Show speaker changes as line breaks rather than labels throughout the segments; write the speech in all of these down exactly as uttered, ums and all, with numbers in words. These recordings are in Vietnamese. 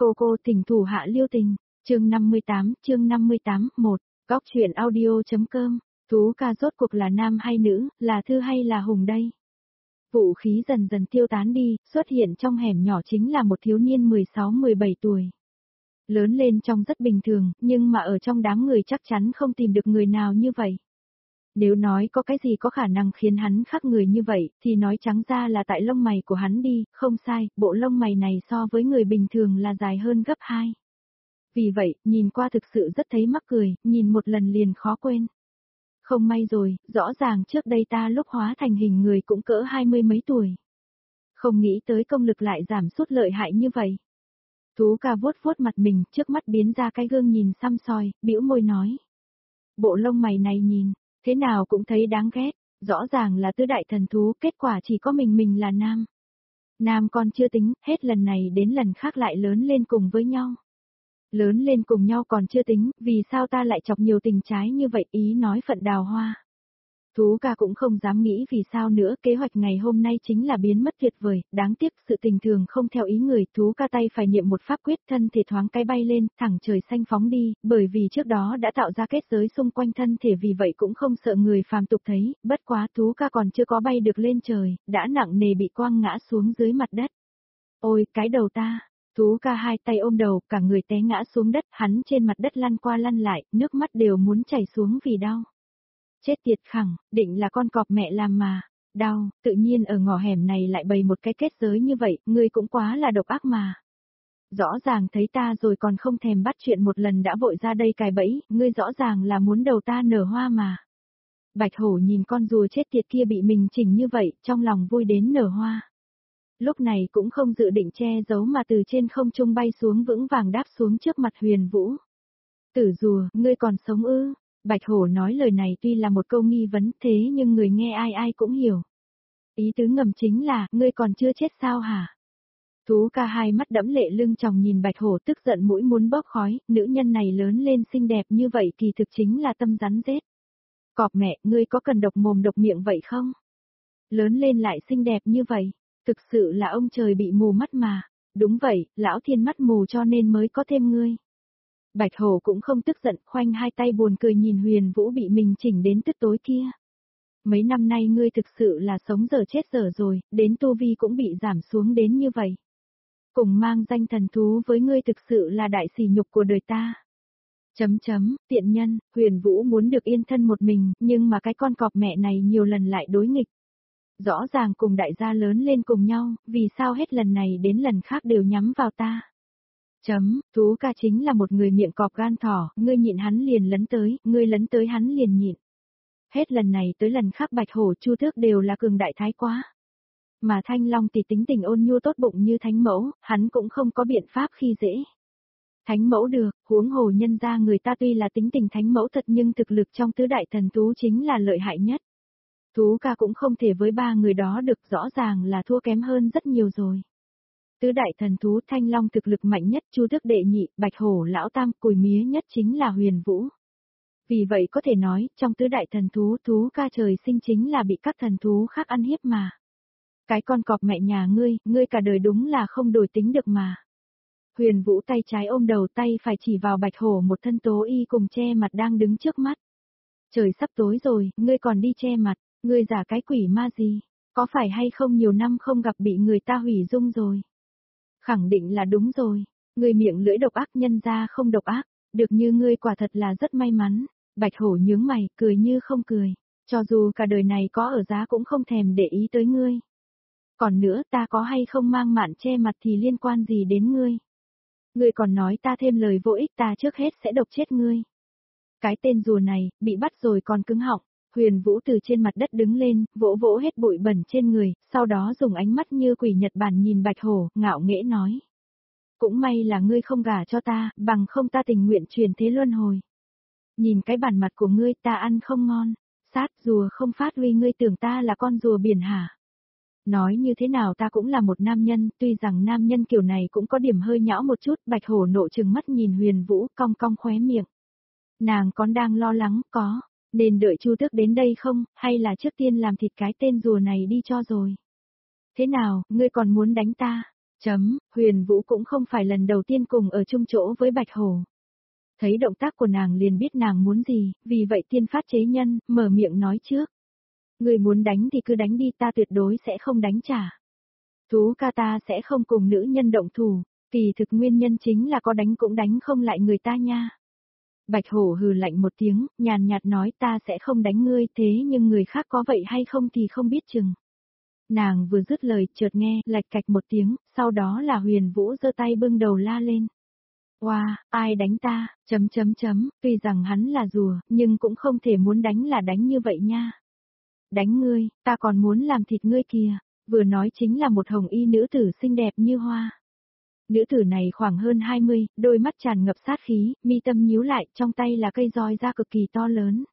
cô cô tình thủ hạ lưu tình, chương năm mươi tám, chương năm mươi tám, một, góc truyện audio.com, Tú ca rốt cuộc là nam hay nữ, là Thư hay là Hùng đây? Vũ khí dần dần tiêu tán đi, xuất hiện trong hẻm nhỏ chính là một thiếu niên mười sáu mười bảy tuổi. Lớn lên trông rất bình thường, nhưng mà ở trong đám người chắc chắn không tìm được người nào như vậy. Nếu nói có cái gì có khả năng khiến hắn khác người như vậy, thì nói trắng ra là tại lông mày của hắn đi, không sai, bộ lông mày này so với người bình thường là dài hơn gấp hai. Vì vậy, nhìn qua thực sự rất thấy mắc cười, nhìn một lần liền khó quên. Không may rồi, rõ ràng trước đây ta lúc hóa thành hình người cũng cỡ hai mươi mấy tuổi. Không nghĩ tới công lực lại giảm sút lợi hại như vậy. Tú ca vuốt vuốt mặt mình, trước mắt biến ra cái gương nhìn xăm soi, bĩu môi nói. Bộ lông mày này nhìn, thế nào cũng thấy đáng ghét, rõ ràng là tứ đại thần thú, kết quả chỉ có mình mình là nam. Nam còn chưa tính, hết lần này đến lần khác lại lớn lên cùng với nhau. Lớn lên cùng nhau còn chưa tính, vì sao ta lại chọc nhiều tình trái như vậy, ý nói phận đào hoa. Tú ca cũng không dám nghĩ vì sao nữa, kế hoạch ngày hôm nay chính là biến mất tuyệt vời, đáng tiếc sự tình thường không theo ý người, Tú ca tay phải niệm một pháp quyết, thân thể thoáng cái bay lên, thẳng trời xanh phóng đi, bởi vì trước đó đã tạo ra kết giới xung quanh thân thể, vì vậy cũng không sợ người phàm tục thấy, bất quá Tú ca còn chưa có bay được lên trời, đã nặng nề bị quăng ngã xuống dưới mặt đất. Ôi, cái đầu ta! Tú ca hai tay ôm đầu, cả người té ngã xuống đất, hắn trên mặt đất lăn qua lăn lại, nước mắt đều muốn chảy xuống vì đau. Chết tiệt khẳng, định là con cọp mẹ làm mà. Đau, tự nhiên ở ngõ hẻm này lại bày một cái kết giới như vậy, ngươi cũng quá là độc ác mà. Rõ ràng thấy ta rồi còn không thèm bắt chuyện một lần đã vội ra đây cài bẫy, ngươi rõ ràng là muốn đầu ta nở hoa mà. Bạch hổ nhìn con rùa chết tiệt kia bị mình chỉnh như vậy, trong lòng vui đến nở hoa. Lúc này cũng không dự định che giấu mà từ trên không trung bay xuống vững vàng đáp xuống trước mặt Huyền Vũ. Tử rùa, ngươi còn sống ư? Bạch hổ nói lời này tuy là một câu nghi vấn thế nhưng người nghe ai ai cũng hiểu. Ý tứ ngầm chính là, ngươi còn chưa chết sao hả? Tú ca hai mắt đẫm lệ lưng tròng nhìn bạch hổ tức giận mũi muốn bốc khói, nữ nhân này lớn lên xinh đẹp như vậy kỳ thực chính là tâm rắn rết. Cọp mẹ, ngươi có cần độc mồm độc miệng vậy không? Lớn lên lại xinh đẹp như vậy, thực sự là ông trời bị mù mắt mà. Đúng vậy, lão thiên mắt mù cho nên mới có thêm ngươi. Bạch hổ cũng không tức giận, khoanh hai tay buồn cười nhìn Huyền Vũ bị mình chỉnh đến tức tối kia. Mấy năm nay ngươi thực sự là sống dở chết dở rồi, đến tu vi cũng bị giảm xuống đến như vậy. Cùng mang danh thần thú với ngươi thực sự là đại sỉ nhục của đời ta. Chấm chấm, tiện nhân, Huyền Vũ muốn được yên thân một mình, nhưng mà cái con cọp mẹ này nhiều lần lại đối nghịch. Rõ ràng cùng đại gia lớn lên cùng nhau, vì sao hết lần này đến lần khác đều nhắm vào ta. Chấm, Tú ca chính là một người miệng cọp gan thỏ, ngươi nhịn hắn liền lấn tới, ngươi lấn tới hắn liền nhịn. Hết lần này tới lần khác bạch hổ chu tước đều là cường đại thái quá. Mà thanh long thì tính tình ôn nhu tốt bụng như thánh mẫu, hắn cũng không có biện pháp khi dễ. Thánh mẫu được, huống hồ nhân ra người ta tuy là tính tình thánh mẫu thật nhưng thực lực trong tứ đại thần thú chính là lợi hại nhất. Tú ca cũng không thể với ba người đó được, rõ ràng là thua kém hơn rất nhiều rồi. Tứ đại thần thú thanh long thực lực mạnh nhất, chu tước đệ nhị, bạch hổ lão tam, cùi mía nhất chính là Huyền Vũ. Vì vậy có thể nói, trong tứ đại thần thú, Tú ca trời sinh chính là bị các thần thú khác ăn hiếp mà. Cái con cọp mẹ nhà ngươi, ngươi cả đời đúng là không đổi tính được mà. Huyền Vũ tay trái ôm đầu, tay phải chỉ vào bạch hổ một thân tố y cùng che mặt đang đứng trước mắt. Trời sắp tối rồi, ngươi còn đi che mặt, ngươi giả cái quỷ ma gì, có phải hay không nhiều năm không gặp bị người ta hủy dung rồi. Khẳng định là đúng rồi, ngươi miệng lưỡi độc ác nhân ra không độc ác, được như ngươi quả thật là rất may mắn. Bạch hổ nhướng mày, cười như không cười, cho dù cả đời này có ở giá cũng không thèm để ý tới ngươi. Còn nữa ta có hay không mang mạn che mặt thì liên quan gì đến ngươi. Ngươi còn nói ta thêm lời vô ích, ta trước hết sẽ độc chết ngươi. Cái tên rùa này, bị bắt rồi còn cứng họng. Huyền Vũ từ trên mặt đất đứng lên, vỗ vỗ hết bụi bẩn trên người, sau đó dùng ánh mắt như quỷ Nhật Bản nhìn bạch hổ, ngạo nghễ nói. Cũng may là ngươi không gả cho ta, bằng không ta tình nguyện truyền thế luân hồi. Nhìn cái bản mặt của ngươi ta ăn không ngon, sát rùa không phát huy, ngươi tưởng ta là con rùa biển hả? Nói như thế nào ta cũng là một nam nhân, tuy rằng nam nhân kiểu này cũng có điểm hơi nhão một chút, bạch hổ nộ trừng mắt nhìn Huyền Vũ, cong cong khóe miệng. Nàng còn đang lo lắng, có, nên đợi chu tước đến đây không, hay là trước tiên làm thịt cái tên rùa này đi cho rồi. Thế nào, ngươi còn muốn đánh ta? Chấm, Huyền Vũ cũng không phải lần đầu tiên cùng ở chung chỗ với Bạch Hổ. Thấy động tác của nàng liền biết nàng muốn gì, vì vậy tiên phát chế nhân, mở miệng nói trước. Người muốn đánh thì cứ đánh đi, ta tuyệt đối sẽ không đánh trả. Thú ca ta sẽ không cùng nữ nhân động thủ, kỳ thực nguyên nhân chính là có đánh cũng đánh không lại người ta nha. Bạch Hổ hừ lạnh một tiếng, nhàn nhạt nói ta sẽ không đánh ngươi, thế nhưng người khác có vậy hay không thì không biết chừng. Nàng vừa dứt lời, chợt nghe, lạch cạch một tiếng, sau đó là Huyền Vũ giơ tay bưng đầu la lên. Oa, wow, ai đánh ta, chấm chấm chấm, tuy rằng hắn là rùa, nhưng cũng không thể muốn đánh là đánh như vậy nha. Đánh ngươi, ta còn muốn làm thịt ngươi kìa, vừa nói chính là một hồng y nữ tử xinh đẹp như hoa. Nữ tử này khoảng hơn hai mươi, đôi mắt tràn ngập sát khí, mi tâm nhíu lại, trong tay là cây roi da cực kỳ to lớn.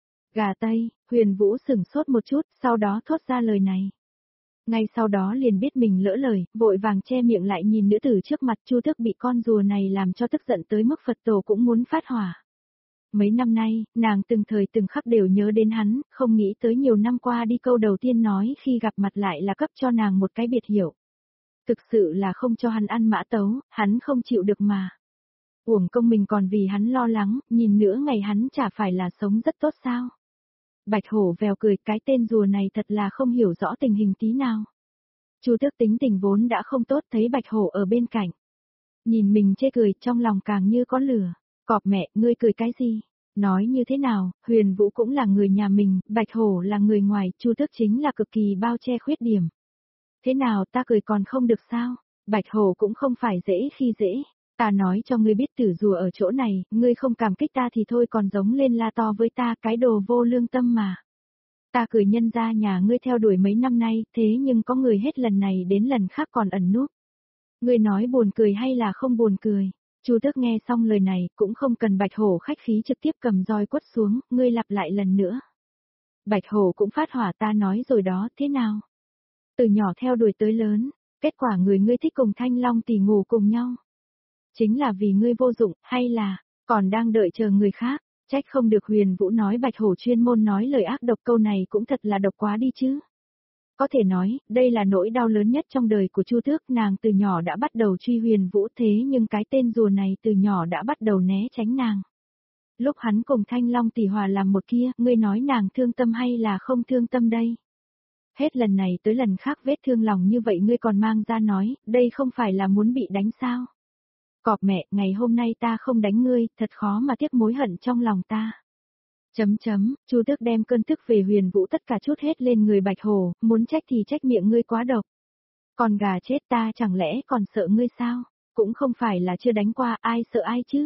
Gà Tây, Huyền Vũ sửng sốt một chút, sau đó thốt ra lời này. Ngay sau đó liền biết mình lỡ lời, vội vàng che miệng lại nhìn nữ tử trước mặt. Chu Tước bị con rùa này làm cho tức giận tới mức Phật tổ cũng muốn phát hỏa. Mấy năm nay, nàng từng thời từng khắc đều nhớ đến hắn, không nghĩ tới nhiều năm qua đi câu đầu tiên nói khi gặp mặt lại là cấp cho nàng một cái biệt hiệu. Thực sự là không cho hắn ăn mã tấu, hắn không chịu được mà. Uổng công mình còn vì hắn lo lắng, nhìn nữa ngày hắn chả phải là sống rất tốt sao. Bạch Hổ vèo cười, cái tên rùa này thật là không hiểu rõ tình hình tí nào. Chu Tước tính tình vốn đã không tốt, thấy Bạch Hổ ở bên cạnh. Nhìn mình chê cười, trong lòng càng như có lửa. Cọp mẹ, ngươi cười cái gì? Nói như thế nào, Huyền Vũ cũng là người nhà mình, Bạch Hổ là người ngoài, Chu Tước chính là cực kỳ bao che khuyết điểm. Thế nào, ta cười còn không được sao? Bạch Hổ cũng không phải dễ khi dễ. Ta nói cho ngươi biết tử rùa ở chỗ này, ngươi không cảm kích ta thì thôi, còn giống lên la to với ta, cái đồ vô lương tâm mà. Ta cười nhân ra nhà ngươi theo đuổi mấy năm nay, thế nhưng có người hết lần này đến lần khác còn ẩn núp. Ngươi nói buồn cười hay là không buồn cười? Chu Tước nghe xong lời này, cũng không cần Bạch Hổ khách khí, trực tiếp cầm roi quất xuống, ngươi lặp lại lần nữa. Bạch Hổ cũng phát hỏa, ta nói rồi đó, thế nào? Từ nhỏ theo đuổi tới lớn, kết quả người ngươi thích cùng Thanh Long tỷ ngủ cùng nhau. Chính là vì ngươi vô dụng, hay là, còn đang đợi chờ người khác, trách không được Huyền Vũ nói Bạch Hổ chuyên môn nói lời ác độc, câu này cũng thật là độc quá đi chứ. Có thể nói, đây là nỗi đau lớn nhất trong đời của Chu Tước, nàng từ nhỏ đã bắt đầu truy Huyền Vũ, thế nhưng cái tên rùa này từ nhỏ đã bắt đầu né tránh nàng. Lúc hắn cùng Thanh Long tỷ hòa làm một kia, ngươi nói nàng thương tâm hay là không thương tâm đây? Hết lần này tới lần khác vết thương lòng như vậy ngươi còn mang ra nói, đây không phải là muốn bị đánh sao? Cọp mẹ, ngày hôm nay ta không đánh ngươi, thật khó mà tiếc mối hận trong lòng ta. Chấm chấm, Chu Tước đem cơn tức về Huyền Vũ tất cả chút hết lên người Bạch Hổ, muốn trách thì trách miệng ngươi quá độc. Còn gà chết, ta chẳng lẽ còn sợ ngươi sao? Cũng không phải là chưa đánh qua, ai sợ ai chứ?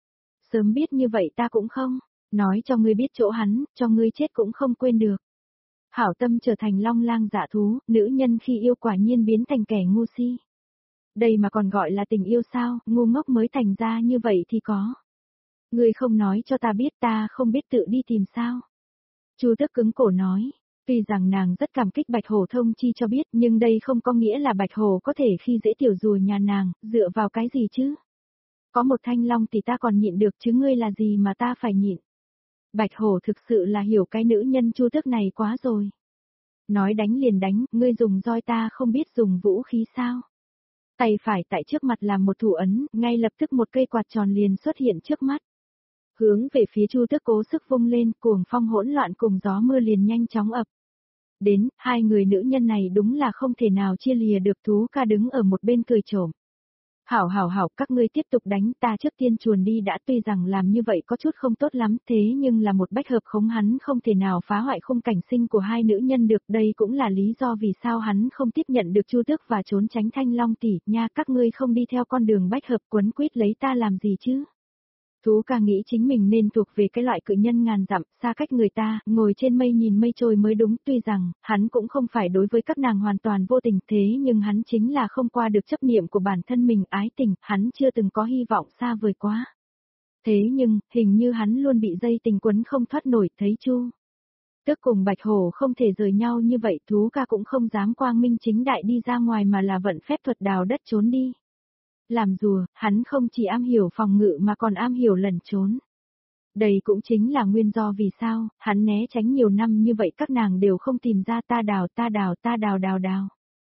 Sớm biết như vậy ta cũng không, nói cho ngươi biết chỗ hắn, cho ngươi chết cũng không quên được. Hảo tâm trở thành long lang dạ thú, nữ nhân khi yêu quả nhiên biến thành kẻ ngu si. Đây mà còn gọi là tình yêu sao, ngu ngốc mới thành ra như vậy thì có. Ngươi không nói cho ta biết, ta không biết tự đi tìm sao. Chu Tước cứng cổ nói, tuy rằng nàng rất cảm kích Bạch Hổ thông chi cho biết, nhưng đây không có nghĩa là Bạch Hổ có thể khi dễ tiểu rùa nhà nàng, dựa vào cái gì chứ? Có một Thanh Long thì ta còn nhịn được chứ, ngươi là gì mà ta phải nhịn? Bạch Hổ thực sự là hiểu cái nữ nhân Chu Tước này quá rồi. Nói đánh liền đánh, ngươi dùng roi ta không biết dùng vũ khí sao? Tay phải tại trước mặt làm một thủ ấn, ngay lập tức một cây quạt tròn liền xuất hiện trước mắt. Hướng về phía Chu Tước cố sức vung lên, cuồng phong hỗn loạn cùng gió mưa liền nhanh chóng ập đến, hai người nữ nhân này đúng là không thể nào chia lìa được. Thú ca đứng ở một bên cười trộm. Hảo hảo hảo, các ngươi tiếp tục đánh, ta trước tiên chuồn đi đã. Tuy rằng làm như vậy có chút không tốt lắm, thế nhưng là một bách hợp khống, hắn không thể nào phá hoại khung cảnh sinh của hai nữ nhân được. Đây cũng là lý do vì sao hắn không tiếp nhận được Chu Tước và trốn tránh Thanh Long tỷ. Nha, các ngươi không đi theo con đường bách hợp quấn quýt lấy ta làm gì chứ? Thú ca nghĩ chính mình nên thuộc về cái loại cự nhân ngàn dặm, xa cách người ta, ngồi trên mây nhìn mây trôi mới đúng. Tuy rằng, hắn cũng không phải đối với các nàng hoàn toàn vô tình, thế nhưng hắn chính là không qua được chấp niệm của bản thân mình, ái tình, hắn chưa từng có hy vọng xa vời quá. Thế nhưng, hình như hắn luôn bị dây tình quấn không thoát nổi, thấy Chu Tước cùng Bạch Hổ không thể rời nhau như vậy, thú ca cũng không dám quang minh chính đại đi ra ngoài mà là vận phép thuật đào đất trốn đi. Làm rùa, hắn không chỉ am hiểu phòng ngự mà còn am hiểu lẩn trốn. Đây cũng chính là nguyên do vì sao, hắn né tránh nhiều năm như vậy các nàng đều không tìm ra. Ta đào ta đào ta đào đào đào.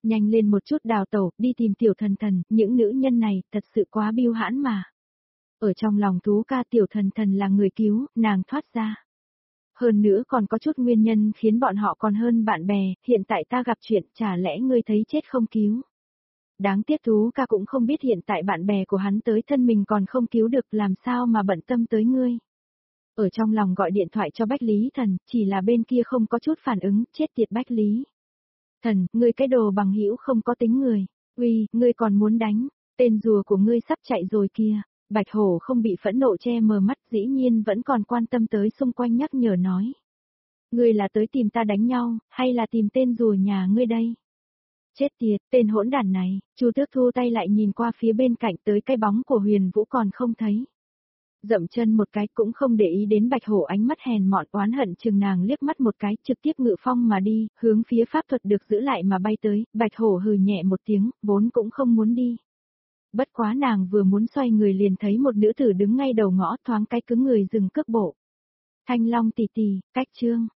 Nhanh lên một chút đào tẩu, đi tìm tiểu thần thần, những nữ nhân này thật sự quá biêu hãn mà. Ở trong lòng Tú ca tiểu thần thần là người cứu, nàng thoát ra. Hơn nữa còn có chút nguyên nhân khiến bọn họ còn hơn bạn bè, hiện tại ta gặp chuyện, chả lẽ ngươi thấy chết không cứu. Đáng tiếc Tú ca cũng không biết hiện tại bạn bè của hắn tới thân mình còn không cứu được, làm sao mà bận tâm tới ngươi. Ở trong lòng gọi điện thoại cho Bách Lý Thần, chỉ là bên kia không có chút phản ứng, chết tiệt Bách Lý. Thần, ngươi cái đồ bằng hữu không có tính người. Uy, ngươi còn muốn đánh, tên rùa của ngươi sắp chạy rồi kia. Bạch Hổ không bị phẫn nộ che mờ mắt, dĩ nhiên vẫn còn quan tâm tới xung quanh, nhắc nhở nói. Ngươi là tới tìm ta đánh nhau, hay là tìm tên rùa nhà ngươi đây? Chết tiệt, tên hỗn đản này. Chu Tước thu tay lại nhìn qua phía bên cạnh, tới cái bóng của Huyền Vũ còn không thấy. Dậm chân một cái, cũng không để ý đến Bạch Hổ ánh mắt hèn mọn oán hận chừng nàng liếc mắt một cái, trực tiếp ngự phong mà đi, hướng phía pháp thuật được giữ lại mà bay tới. Bạch Hổ hừ nhẹ một tiếng, vốn cũng không muốn đi. Bất quá nàng vừa muốn xoay người liền thấy một nữ tử đứng ngay đầu ngõ, thoáng cái cứng người dừng cước bộ. Thanh Long tỷ tỷ, cách chương.